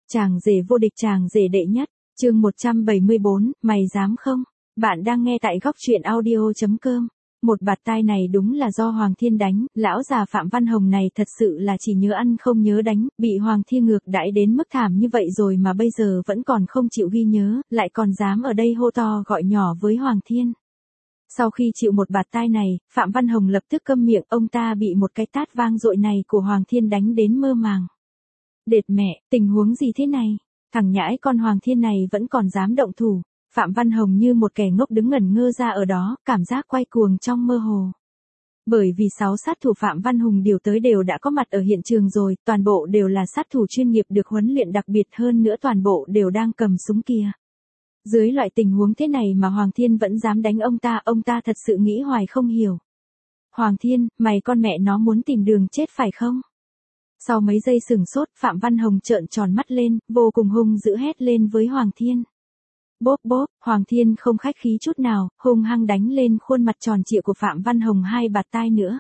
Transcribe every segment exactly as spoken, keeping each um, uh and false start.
Chàng rể vô địch, chàng rể đệ nhất, chương một trăm bảy mươi bốn, mày dám không? Bạn đang nghe tại góc truyện audio chấm com. Một bạt tai này đúng là do Hoàng Thiên đánh, lão già Phạm Văn Hồng này thật sự là chỉ nhớ ăn không nhớ đánh, bị Hoàng Thiên ngược đãi đến mức thảm như vậy rồi mà bây giờ vẫn còn không chịu ghi nhớ, lại còn dám ở đây hô to gọi nhỏ với Hoàng Thiên. Sau khi chịu một bạt tai này, Phạm Văn Hồng lập tức câm miệng, ông ta bị một cái tát vang dội này của Hoàng Thiên đánh đến mơ màng. Đệt mẹ, tình huống gì thế này? Thằng nhãi con Hoàng Thiên này vẫn còn dám động thủ. Phạm Văn Hồng như một kẻ ngốc đứng ngẩn ngơ ra ở đó, cảm giác quay cuồng trong mơ hồ. Bởi vì sáu sát thủ Phạm Văn Hùng điều tới đều đã có mặt ở hiện trường rồi, toàn bộ đều là sát thủ chuyên nghiệp được huấn luyện đặc biệt, hơn nữa toàn bộ đều đang cầm súng kia. Dưới loại tình huống thế này mà Hoàng Thiên vẫn dám đánh ông ta, ông ta thật sự nghĩ hoài không hiểu. Hoàng Thiên, mày con mẹ nó muốn tìm đường chết phải không? Sau mấy giây sừng sốt, Phạm Văn Hồng trợn tròn mắt lên, vô cùng hung dữ hét lên với Hoàng Thiên. Bốp bốp, Hoàng Thiên không khách khí chút nào, hung hăng đánh lên khuôn mặt tròn trịa của Phạm Văn Hồng hai bạt tai nữa.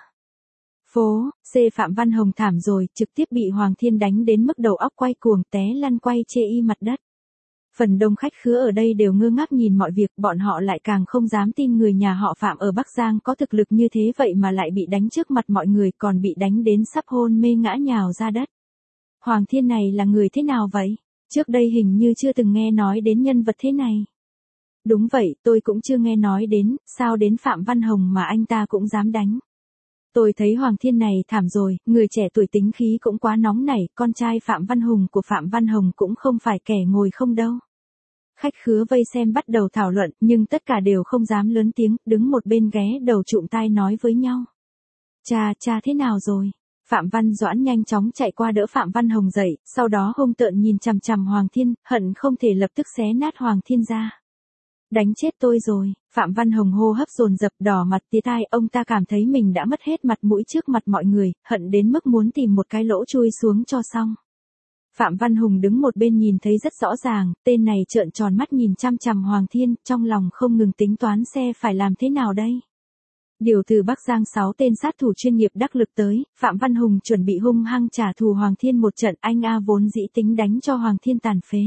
Phố, C Phạm Văn Hồng thảm rồi, trực tiếp bị Hoàng Thiên đánh đến mức đầu óc quay cuồng, té lăn quay chê y mặt đất. Phần đông khách khứa ở đây đều ngơ ngác nhìn mọi việc, bọn họ lại càng không dám tin người nhà họ Phạm ở Bắc Giang có thực lực như thế vậy mà lại bị đánh trước mặt mọi người, còn bị đánh đến sắp hôn mê ngã nhào ra đất. Hoàng Thiên này là người thế nào vậy? Trước đây hình như chưa từng nghe nói đến nhân vật thế này. Đúng vậy, tôi cũng chưa nghe nói đến, sao đến Phạm Văn Hồng mà anh ta cũng dám đánh. Tôi thấy Hoàng Thiên này thảm rồi, người trẻ tuổi tính khí cũng quá nóng nảy, con trai Phạm Văn Hùng của Phạm Văn Hồng cũng không phải kẻ ngồi không đâu. Khách khứa vây xem bắt đầu thảo luận, nhưng tất cả đều không dám lớn tiếng, đứng một bên ghé đầu trụm tai nói với nhau. Cha, cha thế nào rồi? Phạm Văn Doãn nhanh chóng chạy qua đỡ Phạm Văn Hồng dậy, sau đó hung tợn nhìn chằm chằm Hoàng Thiên, hận không thể lập tức xé nát Hoàng Thiên ra. Đánh chết tôi rồi, Phạm Văn Hồng hô hấp dồn dập, đỏ mặt tía tai, ông ta cảm thấy mình đã mất hết mặt mũi trước mặt mọi người, hận đến mức muốn tìm một cái lỗ chui xuống cho xong. Phạm Văn Hùng đứng một bên nhìn thấy rất rõ ràng, tên này trợn tròn mắt nhìn chăm chằm Hoàng Thiên, trong lòng không ngừng tính toán xe phải làm thế nào đây. Điều từ Bắc Giang sáu tên sát thủ chuyên nghiệp đắc lực tới, Phạm Văn Hùng chuẩn bị hung hăng trả thù Hoàng Thiên một trận, anh A vốn dĩ tính đánh cho Hoàng Thiên tàn phế.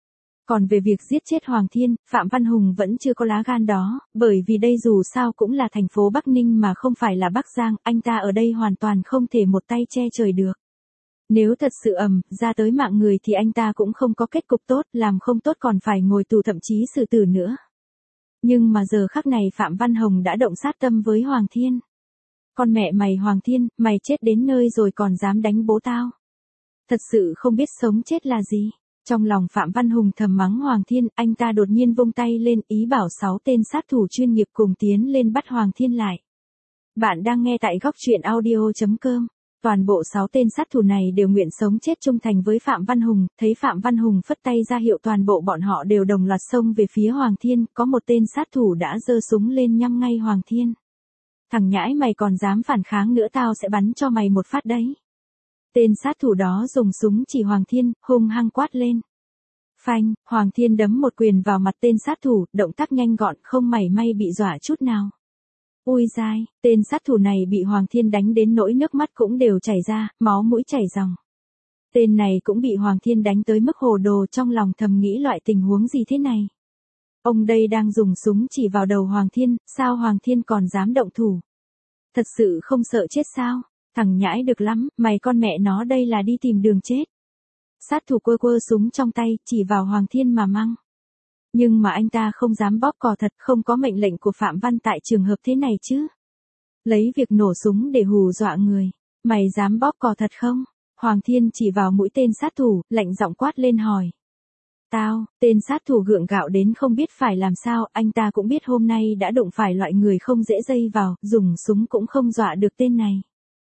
Còn về việc giết chết Hoàng Thiên, Phạm Văn Hùng vẫn chưa có lá gan đó, bởi vì đây dù sao cũng là thành phố Bắc Ninh mà không phải là Bắc Giang, anh ta ở đây hoàn toàn không thể một tay che trời được. Nếu thật sự ầm ra tới mạng người thì anh ta cũng không có kết cục tốt, làm không tốt còn phải ngồi tù thậm chí xử tử nữa. Nhưng mà giờ khắc này Phạm Văn Hồng đã động sát tâm với Hoàng Thiên. Con mẹ mày Hoàng Thiên, mày chết đến nơi rồi còn dám đánh bố tao. Thật sự không biết sống chết là gì. Trong lòng Phạm Văn Hùng thầm mắng Hoàng Thiên, anh ta đột nhiên vung tay lên, ý bảo sáu tên sát thủ chuyên nghiệp cùng tiến lên bắt Hoàng Thiên lại. Bạn đang nghe tại góc truyện audio chấm com. Toàn bộ sáu tên sát thủ này đều nguyện sống chết trung thành với Phạm Văn Hùng, thấy Phạm Văn Hùng phất tay ra hiệu toàn bộ bọn họ đều đồng loạt xông về phía Hoàng Thiên, có một tên sát thủ đã giơ súng lên nhắm ngay Hoàng Thiên. Thằng nhãi mày còn dám phản kháng nữa tao sẽ bắn cho mày một phát đấy. Tên sát thủ đó dùng súng chỉ Hoàng Thiên, hung hăng quát lên. Phanh, Hoàng Thiên đấm một quyền vào mặt tên sát thủ, động tác nhanh gọn, không mảy may bị dọa chút nào. Ui dai, tên sát thủ này bị Hoàng Thiên đánh đến nỗi nước mắt cũng đều chảy ra, máu mũi chảy ròng. Tên này cũng bị Hoàng Thiên đánh tới mức hồ đồ, trong lòng thầm nghĩ loại tình huống gì thế này. Ông đây đang dùng súng chỉ vào đầu Hoàng Thiên, sao Hoàng Thiên còn dám động thủ? Thật sự không sợ chết sao? Thằng nhãi được lắm, mày con mẹ nó đây là đi tìm đường chết. Sát thủ quơ quơ súng trong tay, chỉ vào Hoàng Thiên mà măng. Nhưng mà anh ta không dám bóp cò thật, không có mệnh lệnh của Phạm Văn tại trường hợp thế này chứ. Lấy việc nổ súng để hù dọa người. Mày dám bóp cò thật không? Hoàng Thiên chỉ vào mũi tên sát thủ, lạnh giọng quát lên hỏi. Tao, tên sát thủ gượng gạo đến không biết phải làm sao, anh ta cũng biết hôm nay đã đụng phải loại người không dễ dây vào, dùng súng cũng không dọa được tên này.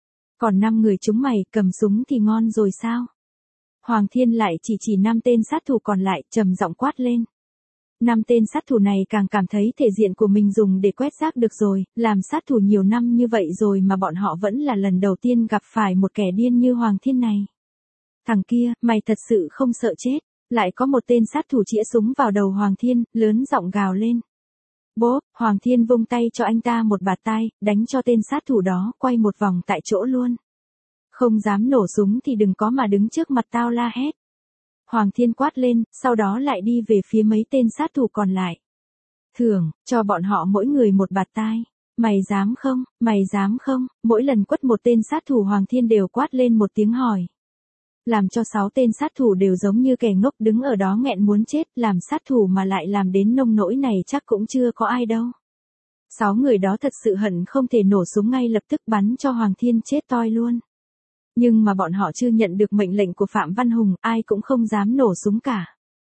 Còn năm người chúng mày, cầm súng thì ngon rồi sao? Hoàng Thiên lại chỉ chỉ năm tên sát thủ còn lại, trầm giọng quát lên. Năm tên sát thủ này càng cảm thấy thể diện của mình dùng để quét rác được rồi, làm sát thủ nhiều năm như vậy rồi mà bọn họ vẫn là lần đầu tiên gặp phải một kẻ điên như Hoàng Thiên này. Thằng kia, mày thật sự không sợ chết? Lại có một tên sát thủ chĩa súng vào đầu Hoàng Thiên, lớn giọng gào lên. Bốp, Hoàng Thiên vung tay cho anh ta một bạt tai, đánh cho tên sát thủ đó quay một vòng tại chỗ luôn. Không dám nổ súng thì đừng có mà đứng trước mặt tao la hét. Hoàng Thiên quát lên, sau đó lại đi về phía mấy tên sát thủ còn lại. Thưởng, cho bọn họ mỗi người một bạt tai. Mày dám không, mày dám không, mỗi lần quất một tên sát thủ Hoàng Thiên đều quát lên một tiếng hỏi. Làm cho sáu tên sát thủ đều giống như kẻ ngốc đứng ở đó nghẹn muốn chết, làm sát thủ mà lại làm đến nông nỗi này chắc cũng chưa có ai đâu. Sáu người đó thật sự hận không thể nổ súng ngay lập tức bắn cho Hoàng Thiên chết toi luôn. Nhưng mà bọn họ chưa nhận được mệnh lệnh của Phạm Văn Hùng, ai cũng không dám nổ súng cả.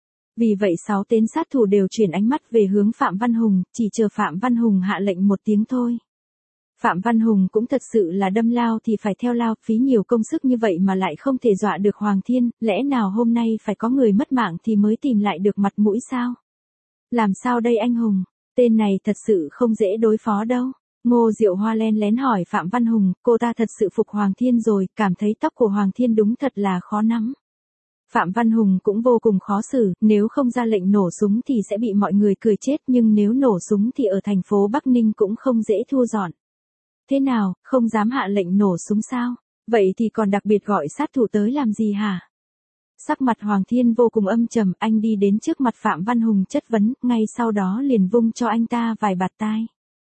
Vì vậy sáu tên sát thủ đều chuyển ánh mắt về hướng Phạm Văn Hùng, chỉ chờ Phạm Văn Hùng hạ lệnh một tiếng thôi. Phạm Văn Hùng cũng thật sự là đâm lao thì phải theo lao, phí nhiều công sức như vậy mà lại không thể dọa được Hoàng Thiên, lẽ nào hôm nay phải có người mất mạng thì mới tìm lại được mặt mũi sao? Làm sao đây anh Hùng? Tên này thật sự không dễ đối phó đâu. Ngô Diệu Hoa len lén hỏi Phạm Văn Hùng, cô ta thật sự phục Hoàng Thiên rồi, cảm thấy tóc của Hoàng Thiên đúng thật là khó nắm. Phạm Văn Hùng cũng vô cùng khó xử, nếu không ra lệnh nổ súng thì sẽ bị mọi người cười chết, nhưng nếu nổ súng thì ở thành phố Bắc Ninh cũng không dễ thu dọn. Thế nào, không dám hạ lệnh nổ súng sao? Vậy thì còn đặc biệt gọi sát thủ tới làm gì hả? Sắc mặt Hoàng Thiên vô cùng âm trầm, anh đi đến trước mặt Phạm Văn Hùng chất vấn, ngay sau đó liền vung cho anh ta vài bạt tai.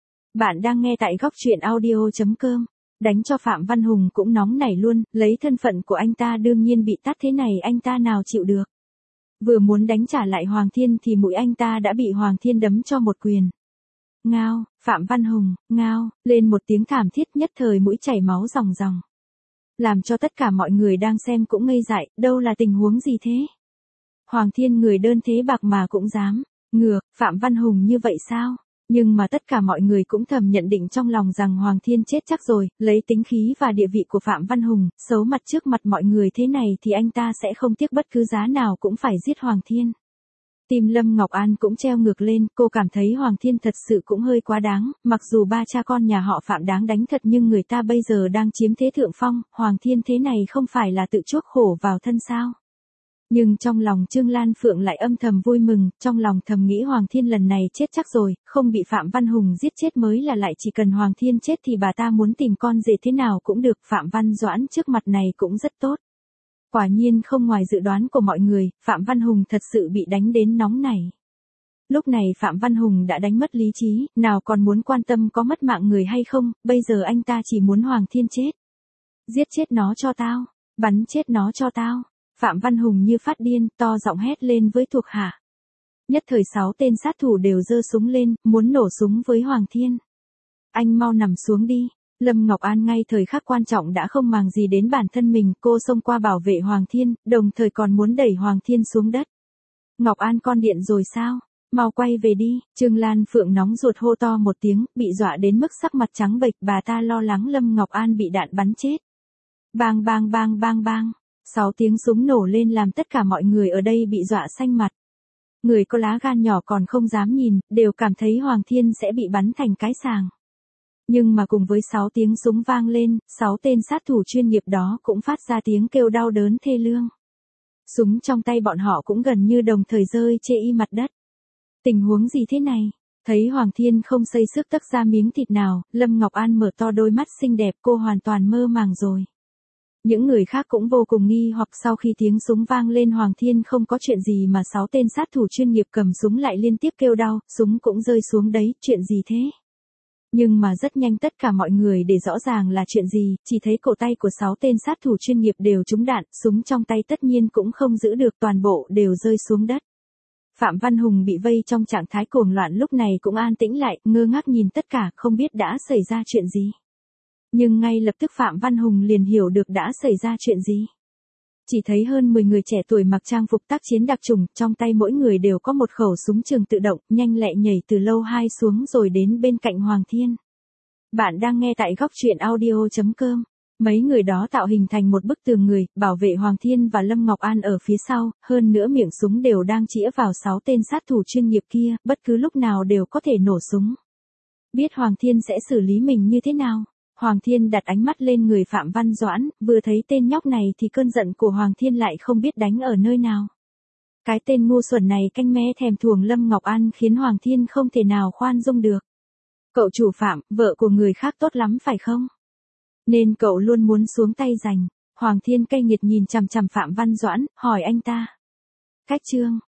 Bạn đang nghe tại góc truyện audio chấm com. Đánh cho Phạm Văn Hùng cũng nóng nảy luôn, lấy thân phận của anh ta đương nhiên bị tát thế này anh ta nào chịu được. Vừa muốn đánh trả lại Hoàng Thiên thì mũi anh ta đã bị Hoàng Thiên đấm cho một quyền. Ngao, Phạm Văn Hùng, ngao, lên một tiếng thảm thiết, nhất thời mũi chảy máu ròng ròng. Làm cho tất cả mọi người đang xem cũng ngây dại, đâu là tình huống gì thế? Hoàng Thiên người đơn thế bạc mà cũng dám, ngược, Phạm Văn Hùng như vậy sao? Nhưng mà tất cả mọi người cũng thầm nhận định trong lòng rằng Hoàng Thiên chết chắc rồi, lấy tính khí và địa vị của Phạm Văn Hùng, xấu mặt trước mặt mọi người thế này thì anh ta sẽ không tiếc bất cứ giá nào cũng phải giết Hoàng Thiên. Tim Lâm Ngọc An cũng treo ngược lên, cô cảm thấy Hoàng Thiên thật sự cũng hơi quá đáng, mặc dù ba cha con nhà họ Phạm đáng đánh thật nhưng người ta bây giờ đang chiếm thế thượng phong, Hoàng Thiên thế này không phải là tự chuốc khổ vào thân sao? Nhưng trong lòng Trương Lan Phượng lại âm thầm vui mừng, trong lòng thầm nghĩ Hoàng Thiên lần này chết chắc rồi, không bị Phạm Văn Hùng giết chết mới là lại, chỉ cần Hoàng Thiên chết thì bà ta muốn tìm con rể thế nào cũng được, Phạm Văn Doãn trước mặt này cũng rất tốt. Quả nhiên không ngoài dự đoán của mọi người, Phạm Văn Hùng thật sự bị đánh đến nóng nảy. Lúc này Phạm Văn Hùng đã đánh mất lý trí, nào còn muốn quan tâm có mất mạng người hay không, bây giờ anh ta chỉ muốn Hoàng Thiên chết. Giết chết nó cho tao, bắn chết nó cho tao. Phạm Văn Hùng như phát điên, to giọng hét lên với thuộc hạ. Nhất thời sáu tên sát thủ đều giơ súng lên, muốn nổ súng với Hoàng Thiên. Anh mau nằm xuống đi. Lâm Ngọc An ngay thời khắc quan trọng đã không màng gì đến bản thân mình, cô xông qua bảo vệ Hoàng Thiên, đồng thời còn muốn đẩy Hoàng Thiên xuống đất. Ngọc An con điện rồi sao? Mau quay về đi. Trương Lan Phượng nóng ruột hô to một tiếng, bị dọa đến mức sắc mặt trắng bệch, bà ta lo lắng Lâm Ngọc An bị đạn bắn chết. Bang bang bang bang bang. Sáu tiếng súng nổ lên làm tất cả mọi người ở đây bị dọa xanh mặt. Người có lá gan nhỏ còn không dám nhìn, đều cảm thấy Hoàng Thiên sẽ bị bắn thành cái sàng. Nhưng mà cùng với sáu tiếng súng vang lên, sáu tên sát thủ chuyên nghiệp đó cũng phát ra tiếng kêu đau đớn thê lương. Súng trong tay bọn họ cũng gần như đồng thời rơi chê y mặt đất. Tình huống gì thế này? Thấy Hoàng Thiên không xây sức tấc ra miếng thịt nào, Lâm Ngọc An mở to đôi mắt xinh đẹp, cô hoàn toàn mơ màng rồi. Những người khác cũng vô cùng nghi hoặc, sau khi tiếng súng vang lên Hoàng Thiên không có chuyện gì mà sáu tên sát thủ chuyên nghiệp cầm súng lại liên tiếp kêu đau, súng cũng rơi xuống đấy, chuyện gì thế? Nhưng mà rất nhanh tất cả mọi người để rõ ràng là chuyện gì, chỉ thấy cổ tay của sáu tên sát thủ chuyên nghiệp đều trúng đạn, súng trong tay tất nhiên cũng không giữ được, toàn bộ đều rơi xuống đất. Phạm Văn Hùng bị vây trong trạng thái cuồng loạn lúc này cũng an tĩnh lại, ngơ ngác nhìn tất cả, không biết đã xảy ra chuyện gì. Nhưng ngay lập tức Phạm Văn Hùng liền hiểu được đã xảy ra chuyện gì. Chỉ thấy hơn mười người trẻ tuổi mặc trang phục tác chiến đặc chủng, trong tay mỗi người đều có một khẩu súng trường tự động, nhanh lẹ nhảy từ lâu hai xuống rồi đến bên cạnh Hoàng Thiên. Bạn đang nghe tại góc truyện audio chấm com. Mấy người đó tạo hình thành một bức tường người, bảo vệ Hoàng Thiên và Lâm Ngọc An ở phía sau, hơn nữa miệng súng đều đang chĩa vào sáu tên sát thủ chuyên nghiệp kia, bất cứ lúc nào đều có thể nổ súng. Biết Hoàng Thiên sẽ xử lý mình như thế nào? Hoàng Thiên đặt ánh mắt lên người Phạm Văn Doãn, vừa thấy tên nhóc này thì cơn giận của Hoàng Thiên lại không biết đánh ở nơi nào. Cái tên ngu xuẩn này canh me thèm thuồng Lâm Ngọc An khiến Hoàng Thiên không thể nào khoan dung được. Cậu chủ Phạm, vợ của người khác tốt lắm phải không? Nên cậu luôn muốn xuống tay giành. Hoàng Thiên cay nghiệt nhìn chằm chằm Phạm Văn Doãn, hỏi anh ta. Cách chương